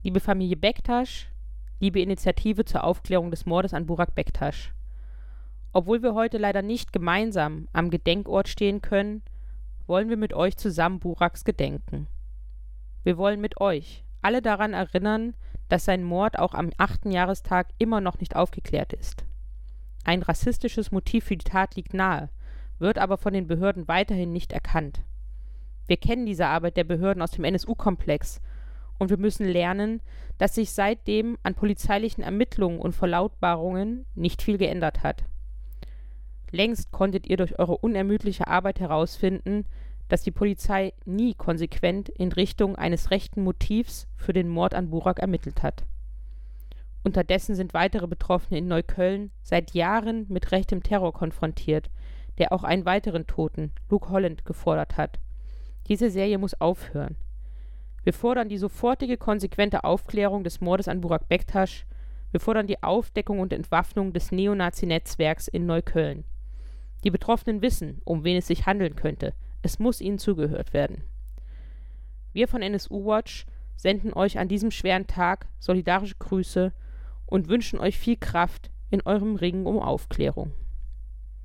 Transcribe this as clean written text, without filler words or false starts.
Liebe Familie Bektasch, liebe Initiative zur Aufklärung des Mordes an Burak Bektasch. Obwohl wir heute leider nicht gemeinsam am Gedenkort stehen können, wollen wir mit euch zusammen Buraks gedenken. Wir wollen mit euch alle daran erinnern, dass sein Mord auch am 8. Jahrestag immer noch nicht aufgeklärt ist. Ein rassistisches Motiv für die Tat liegt nahe, wird aber von den Behörden weiterhin nicht erkannt. Wir kennen diese Arbeit der Behörden aus dem NSU-Komplex und wir müssen lernen, dass sich seitdem an polizeilichen Ermittlungen und Verlautbarungen nicht viel geändert hat. Längst konntet ihr durch eure unermüdliche Arbeit herausfinden, dass die Polizei nie konsequent in Richtung eines rechten Motivs für den Mord an Burak ermittelt hat. Unterdessen sind weitere Betroffene in Neukölln seit Jahren mit rechtem Terror konfrontiert, der auch einen weiteren Toten, Luke Holland, gefordert hat. Diese Serie muss aufhören. Wir fordern die sofortige, konsequente Aufklärung des Mordes an Burak Bektasch. Wir fordern die Aufdeckung und Entwaffnung des Neonazi-Netzwerks in Neukölln. Die Betroffenen wissen, um wen es sich handeln könnte. Es muss ihnen zugehört werden. Wir von NSU Watch senden euch an diesem schweren Tag solidarische Grüße und wünschen euch viel Kraft in eurem Ringen um Aufklärung.